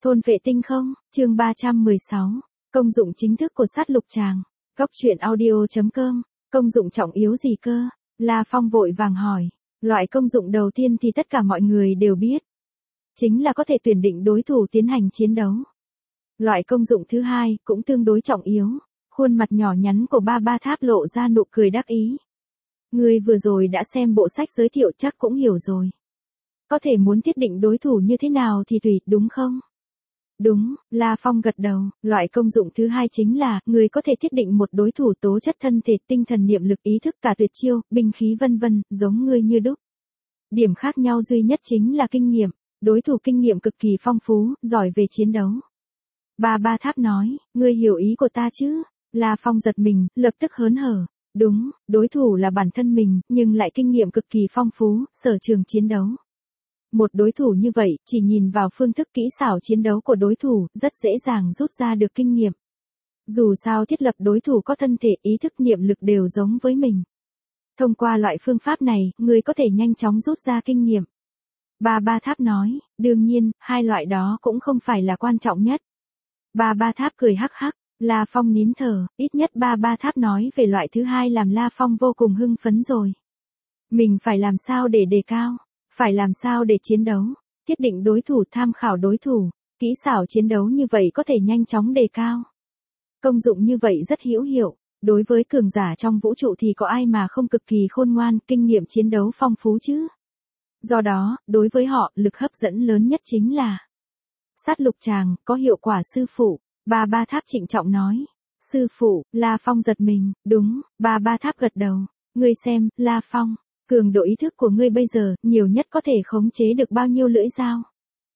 Thôn vệ tinh không, chương 316. Công dụng chính thức của sát lục tràng. Góc truyện audio.com. Công dụng trọng yếu gì cơ? La Phong vội vàng hỏi. Loại công dụng đầu tiên thì tất cả mọi người đều biết. Chính là có thể tuyển định đối thủ tiến hành chiến đấu. Loại công dụng thứ hai cũng tương đối trọng yếu. Khuôn mặt nhỏ nhắn của Ba Ba Tháp lộ ra nụ cười đắc ý. Người vừa rồi đã xem bộ sách giới thiệu chắc cũng hiểu rồi. Có thể muốn thiết định đối thủ như thế nào thì tùy, đúng không? Đúng, La Phong gật đầu, loại công dụng thứ hai chính là, người có thể thiết định một đối thủ tố chất thân thể, tinh thần niệm lực ý thức cả tuyệt chiêu, binh khí vân vân, giống ngươi như đúc. Điểm khác nhau duy nhất chính là kinh nghiệm, đối thủ kinh nghiệm cực kỳ phong phú, giỏi về chiến đấu. Ba Ba Tháp nói, ngươi hiểu ý của ta chứ? La Phong giật mình, lập tức hớn hở. Đúng, đối thủ là bản thân mình, nhưng lại kinh nghiệm cực kỳ phong phú, sở trường chiến đấu. Một đối thủ như vậy, chỉ nhìn vào phương thức kỹ xảo chiến đấu của đối thủ, rất dễ dàng rút ra được kinh nghiệm. Dù sao thiết lập đối thủ có thân thể ý thức niệm lực đều giống với mình. Thông qua loại phương pháp này, người có thể nhanh chóng rút ra kinh nghiệm. Ba Ba Tháp nói, đương nhiên, hai loại đó cũng không phải là quan trọng nhất. Ba Ba Tháp cười hắc hắc, La Phong nín thở, ít nhất Ba Ba Tháp nói về loại thứ hai làm La Phong vô cùng hưng phấn rồi. Mình phải làm sao để đề cao? Phải làm sao để chiến đấu, thiết định đối thủ, tham khảo đối thủ, kỹ xảo chiến đấu như vậy có thể nhanh chóng đề cao. Công dụng như vậy rất hữu hiệu, đối với cường giả trong vũ trụ thì có ai mà không cực kỳ khôn ngoan, kinh nghiệm chiến đấu phong phú chứ. Do đó, đối với họ, lực hấp dẫn lớn nhất chính là sát lục tràng, có hiệu quả sư phụ. Ba Ba Tháp trịnh trọng nói. Sư phụ, La Phong giật mình, đúng, Ba Ba Tháp gật đầu. Ngươi xem, La Phong. Cường độ ý thức của ngươi bây giờ, nhiều nhất có thể khống chế được bao nhiêu lưỡi dao?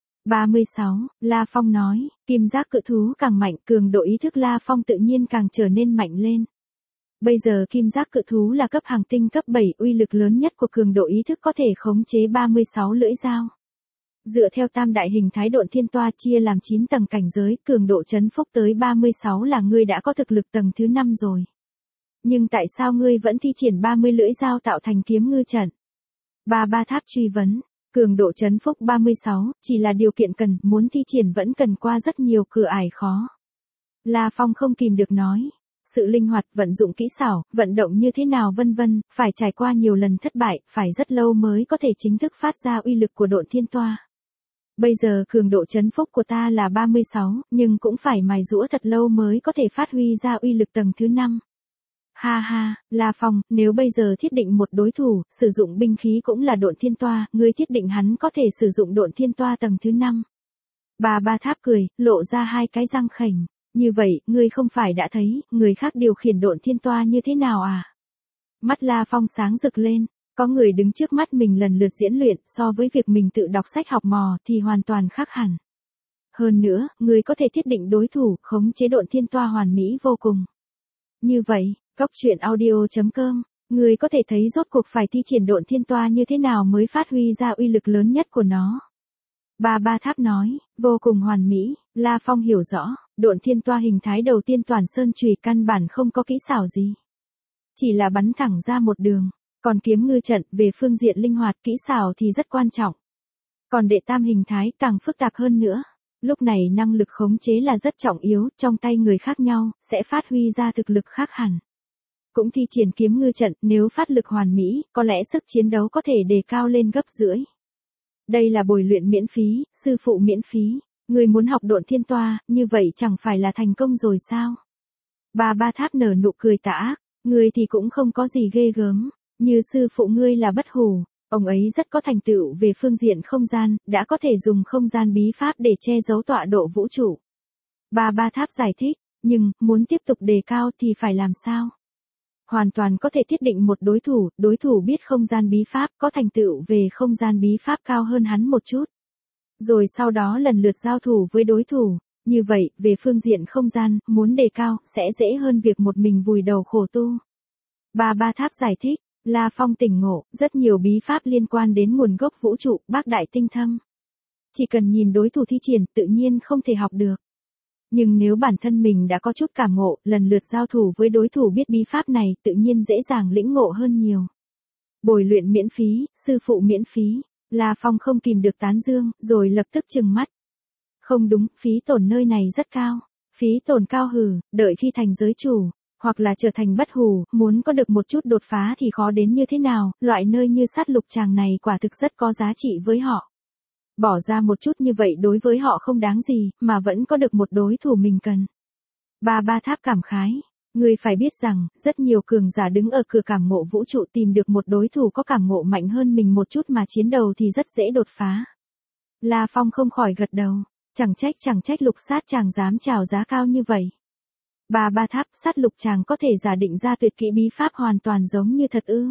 36, La Phong nói, kim giác cự thú càng mạnh, cường độ ý thức La Phong tự nhiên càng trở nên mạnh lên. Bây giờ kim giác cự thú là cấp hàng tinh cấp 7, uy lực lớn nhất của cường độ ý thức có thể khống chế 36 lưỡi dao. Dựa theo tam đại hình thái độn thiên toa chia làm 9 tầng cảnh giới, cường độ chấn phúc tới 36 là ngươi đã có thực lực tầng thứ 5 rồi. Nhưng tại sao ngươi vẫn thi triển 30 lưỡi dao tạo thành kiếm ngư trận? Ba Ba Tháp truy vấn, cường độ chấn phúc 36, chỉ là điều kiện cần, muốn thi triển vẫn cần qua rất nhiều cửa ải khó. La Phong không kìm được nói, sự linh hoạt, vận dụng kỹ xảo, vận động như thế nào vân vân, phải trải qua nhiều lần thất bại, phải rất lâu mới có thể chính thức phát ra uy lực của độn thiên toa. Bây giờ cường độ chấn phúc của ta là 36, nhưng cũng phải mài giũa thật lâu mới có thể phát huy ra uy lực tầng thứ 5. Ha ha, La Phong, nếu bây giờ thiết định một đối thủ, sử dụng binh khí cũng là độn thiên toa, ngươi thiết định hắn có thể sử dụng độn thiên toa tầng thứ 5. Ba Ba Tháp cười, lộ ra hai cái răng khểnh. Như vậy, ngươi không phải đã thấy, người khác điều khiển độn thiên toa như thế nào à? Mắt La Phong sáng rực lên, có người đứng trước mắt mình lần lượt diễn luyện, so với việc mình tự đọc sách học mò thì hoàn toàn khác hẳn. Hơn nữa, ngươi có thể thiết định đối thủ, khống chế độn thiên toa hoàn mỹ vô cùng. Như vậy, Góc truyện audio.com, người có thể thấy rốt cuộc phải thi triển độn thiên toa như thế nào mới phát huy ra uy lực lớn nhất của nó. Ba Ba Tháp nói, vô cùng hoàn mỹ, La Phong hiểu rõ, độn thiên toa hình thái đầu tiên toàn sơn chùy căn bản không có kỹ xảo gì. Chỉ là bắn thẳng ra một đường, còn kiếm ngư trận về phương diện linh hoạt kỹ xảo thì rất quan trọng. Còn đệ tam hình thái càng phức tạp hơn nữa. Lúc này năng lực khống chế là rất trọng yếu, trong tay người khác nhau, sẽ phát huy ra thực lực khác hẳn. Cũng thi triển kiếm ngư trận, nếu phát lực hoàn mỹ, có lẽ sức chiến đấu có thể đề cao lên gấp rưỡi. Đây là bồi luyện miễn phí, sư phụ miễn phí. Người muốn học độn thiên toa, như vậy chẳng phải là thành công rồi sao? Ba Ba Tháp nở nụ cười tà ác, người thì cũng không có gì ghê gớm, như sư phụ ngươi là bất hủ. Ông ấy rất có thành tựu về phương diện không gian, đã có thể dùng không gian bí pháp để che giấu tọa độ vũ trụ. Ba Ba Tháp giải thích, nhưng, muốn tiếp tục đề cao thì phải làm sao? Hoàn toàn có thể thiết định một đối thủ biết không gian bí pháp, có thành tựu về không gian bí pháp cao hơn hắn một chút. Rồi sau đó lần lượt giao thủ với đối thủ, như vậy, về phương diện không gian, muốn đề cao, sẽ dễ hơn việc một mình vùi đầu khổ tu. Ba Ba Tháp giải thích, La Phong tỉnh ngộ, rất nhiều bí pháp liên quan đến nguồn gốc vũ trụ, bác đại tinh thâm. Chỉ cần nhìn đối thủ thi triển, tự nhiên không thể học được. Nhưng nếu bản thân mình đã có chút cảm ngộ, lần lượt giao thủ với đối thủ biết bí pháp này, tự nhiên dễ dàng lĩnh ngộ hơn nhiều. Bồi luyện miễn phí, sư phụ miễn phí, La Phong không kìm được tán dương, rồi lập tức trừng mắt. Không đúng, phí tổn nơi này rất cao. Phí tổn cao hừ, đợi khi thành giới chủ, hoặc là trở thành bất hủ, muốn có được một chút đột phá thì khó đến như thế nào, loại nơi như sát lục tràng này quả thực rất có giá trị với họ. Bỏ ra một chút như vậy đối với họ không đáng gì, mà vẫn có được một đối thủ mình cần. Ba Tháp cảm khái. Ngươi phải biết rằng, rất nhiều cường giả đứng ở cửa cảm ngộ vũ trụ tìm được một đối thủ có cảm ngộ mạnh hơn mình một chút mà chiến đầu thì rất dễ đột phá. La Phong không khỏi gật đầu. Chẳng trách lục sát chàng dám chào giá cao như vậy. Ba Tháp, sát lục chàng có thể giả định ra tuyệt kỹ bí pháp hoàn toàn giống như thật ư?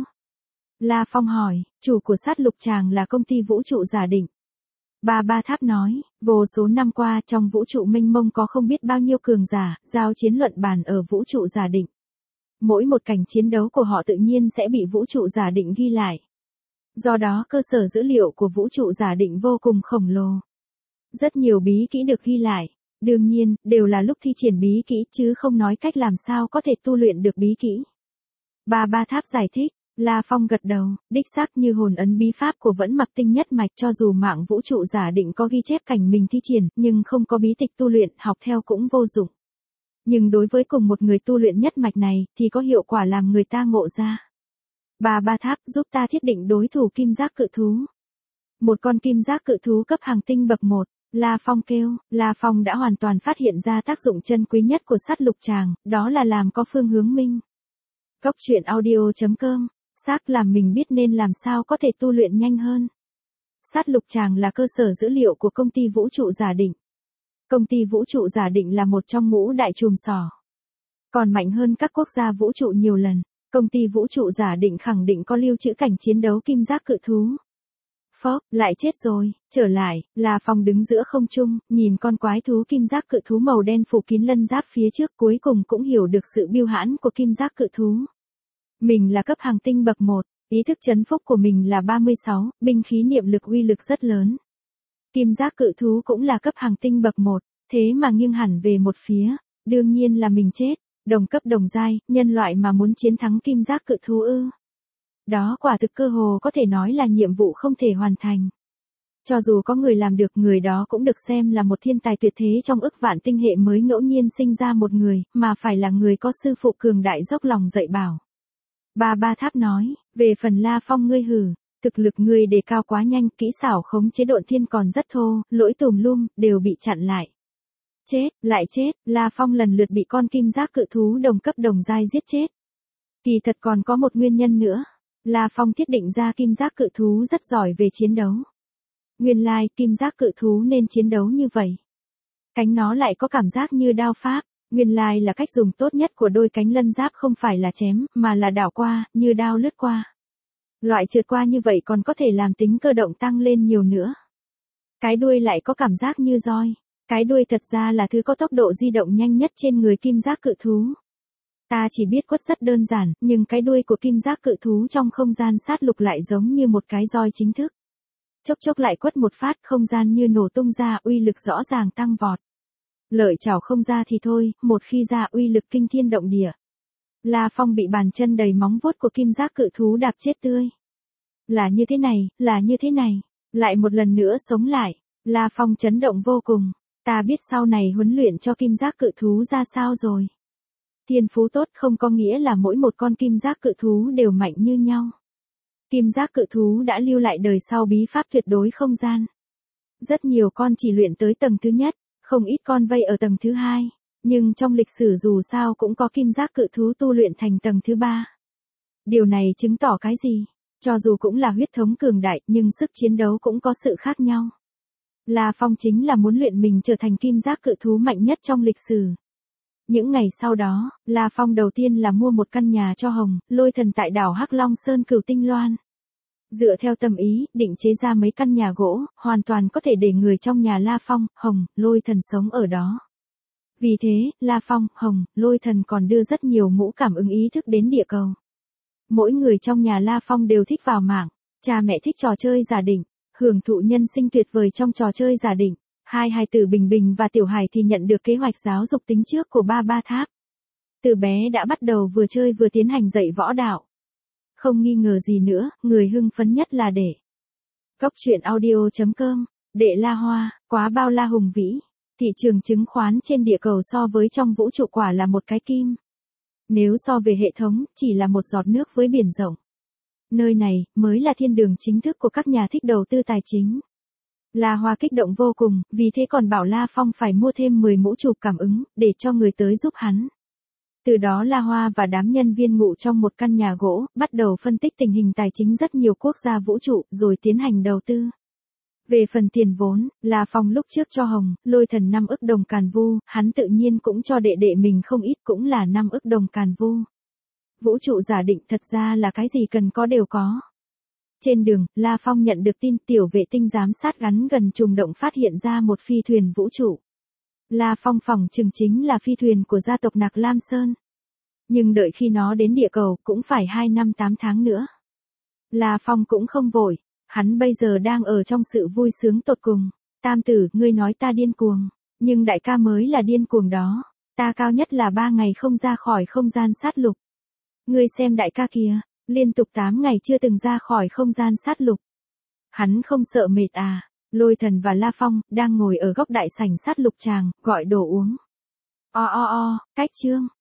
La Phong hỏi, chủ của sát lục chàng là công ty vũ trụ giả định. Ba Tháp nói, vô số năm qua trong vũ trụ mênh mông có không biết bao nhiêu cường giả, giao chiến luận bàn ở vũ trụ giả định. Mỗi một cảnh chiến đấu của họ tự nhiên sẽ bị vũ trụ giả định ghi lại. Do đó cơ sở dữ liệu của vũ trụ giả định vô cùng khổng lồ. Rất nhiều bí kỹ được ghi lại. Đương nhiên, đều là lúc thi triển bí kỹ chứ không nói cách làm sao có thể tu luyện được bí kỹ. Ba Tháp giải thích. La Phong gật đầu, đích xác như hồn ấn bí pháp của Vẫn Mặc Tinh nhất mạch cho dù mạng vũ trụ giả định có ghi chép cảnh mình thi triển, nhưng không có bí tịch tu luyện, học theo cũng vô dụng. Nhưng đối với cùng một người tu luyện nhất mạch này, thì có hiệu quả làm người ta ngộ ra. Ba Tháp giúp ta thiết định đối thủ kim giác cự thú. Một con kim giác cự thú cấp hàng tinh bậc 1, La Phong kêu, La Phong đã hoàn toàn phát hiện ra tác dụng chân quý nhất của sát lục tràng, đó là làm có phương hướng minh. Cốc truyện audio.com Xác làm mình biết nên làm sao có thể tu luyện nhanh hơn. Sát lục tràng là cơ sở dữ liệu của công ty vũ trụ giả định. Công ty vũ trụ giả định là một trong ngũ đại chùm sỏ. Còn mạnh hơn các quốc gia vũ trụ nhiều lần, công ty vũ trụ giả định khẳng định có lưu trữ cảnh chiến đấu kim giác cự thú. Phốc, lại chết rồi, trở lại, La Phong đứng giữa không trung, nhìn con quái thú kim giác cự thú màu đen phủ kín lân giáp phía trước cuối cùng cũng hiểu được sự biêu hãn của kim giác cự thú. Mình là cấp hàng tinh bậc 1, ý thức chấn phúc của mình là 36, binh khí niệm lực uy lực rất lớn. Kim giác cự thú cũng là cấp hàng tinh bậc 1, thế mà nghiêng hẳn về một phía, đương nhiên là mình chết, đồng cấp đồng giai, nhân loại mà muốn chiến thắng kim giác cự thú ư. Đó quả thực cơ hồ có thể nói là nhiệm vụ không thể hoàn thành. Cho dù có người làm được, người đó cũng được xem là một thiên tài tuyệt thế trong ức vạn tinh hệ mới ngẫu nhiên sinh ra một người, mà phải là người có sư phụ cường đại dốc lòng dạy bảo. Ba Tháp nói, về phần La Phong ngươi hử, thực lực ngươi đề cao quá nhanh, kỹ xảo khống chế độn thiên còn rất thô, lỗi tùm lum, đều bị chặn lại. Chết, lại chết, La Phong lần lượt bị con kim giác cự thú đồng cấp đồng giai giết chết. Kỳ thật còn có một nguyên nhân nữa. La Phong thiết định ra kim giác cự thú rất giỏi về chiến đấu. Nguyên lai, kim giác cự thú nên chiến đấu như vậy. Cánh nó lại có cảm giác như đao pháp. Nguyên lai là cách dùng tốt nhất của đôi cánh lân giáp không phải là chém, mà là đảo qua, như đao lướt qua. Loại trượt qua như vậy còn có thể làm tính cơ động tăng lên nhiều nữa. Cái đuôi lại có cảm giác như roi. Cái đuôi thật ra là thứ có tốc độ di động nhanh nhất trên người kim giác cự thú. Ta chỉ biết quất rất đơn giản, nhưng cái đuôi của kim giác cự thú trong không gian sát lục lại giống như một cái roi chính thức. Chốc lại quất một phát, không gian như nổ tung ra, uy lực rõ ràng tăng vọt. Lợi chảo không ra thì thôi, một khi ra uy lực kinh thiên động địa. La Phong bị bàn chân đầy móng vuốt của kim giác cự thú đạp chết tươi. Là như thế này, lại một lần nữa sống lại. La Phong chấn động vô cùng. Ta biết sau này huấn luyện cho kim giác cự thú ra sao rồi. Thiên phú tốt không có nghĩa là mỗi một con kim giác cự thú đều mạnh như nhau. Kim giác cự thú đã lưu lại đời sau bí pháp tuyệt đối không gian. Rất nhiều con chỉ luyện tới tầng thứ nhất, không ít con vây ở tầng thứ hai, nhưng trong lịch sử dù sao cũng có kim giác cự thú tu luyện thành tầng thứ 3. Điều này chứng tỏ cái gì? Cho dù cũng là huyết thống cường đại, nhưng sức chiến đấu cũng có sự khác nhau. La Phong chính là muốn luyện mình trở thành kim giác cự thú mạnh nhất trong lịch sử. Những ngày sau đó, La Phong đầu tiên là mua một căn nhà cho Hồng, Lôi Thần tại đảo Hắc Long Sơn Cửu Tinh Loan. Dựa theo tâm ý, định chế ra mấy căn nhà gỗ, hoàn toàn có thể để người trong nhà La Phong, Hồng, Lôi Thần sống ở đó. Vì thế, La Phong, Hồng, Lôi Thần còn đưa rất nhiều mũ cảm ứng ý thức đến địa cầu. Mỗi người trong nhà La Phong đều thích vào mạng, cha mẹ thích trò chơi giả định, hưởng thụ nhân sinh tuyệt vời trong trò chơi giả định. Hai hài tử Bình Bình và Tiểu Hải thì nhận được kế hoạch giáo dục tính trước của Ba Tháp. Từ bé đã bắt đầu vừa chơi vừa tiến hành dạy võ đạo. Không nghi ngờ gì nữa, người hưng phấn nhất là Đệ. Cốc truyện audio.com, Đệ La Hoa. Quá bao la hùng vĩ, thị trường chứng khoán trên địa cầu so với trong vũ trụ quả là một cái kim. Nếu so về hệ thống, chỉ là một giọt nước với biển rộng. Nơi này, mới là thiên đường chính thức của các nhà thích đầu tư tài chính. La Hoa kích động vô cùng, vì thế còn bảo La Phong phải mua thêm 10 mũ chụp cảm ứng, để cho người tới giúp hắn. Từ đó La Hoa và đám nhân viên ngụ trong một căn nhà gỗ, bắt đầu phân tích tình hình tài chính rất nhiều quốc gia vũ trụ, rồi tiến hành đầu tư. Về phần tiền vốn, La Phong lúc trước cho Hồng, Lôi Thần 5 ức đồng càn vu, hắn tự nhiên cũng cho đệ đệ mình không ít, cũng là 5 ức đồng càn vu. Vũ trụ giả định thật ra là cái gì cần có đều có. Trên đường, La Phong nhận được tin tiểu vệ tinh giám sát gắn gần trùng động phát hiện ra một phi thuyền vũ trụ. La Phong phỏng chừng chính là phi thuyền của gia tộc Nạc Lam Sơn. Nhưng đợi khi nó đến địa cầu cũng phải 2 năm 8 tháng nữa. La Phong cũng không vội, hắn bây giờ đang ở trong sự vui sướng tột cùng. Tam tử, ngươi nói ta điên cuồng, nhưng đại ca mới là điên cuồng đó. Ta cao nhất là 3 ngày không ra khỏi không gian sát lục. Ngươi xem đại ca kìa, liên tục 8 ngày chưa từng ra khỏi không gian sát lục. Hắn không sợ mệt à? Lôi Thần và La Phong đang ngồi ở góc đại sảnh sát lục tràng, gọi đồ uống. Cách chương.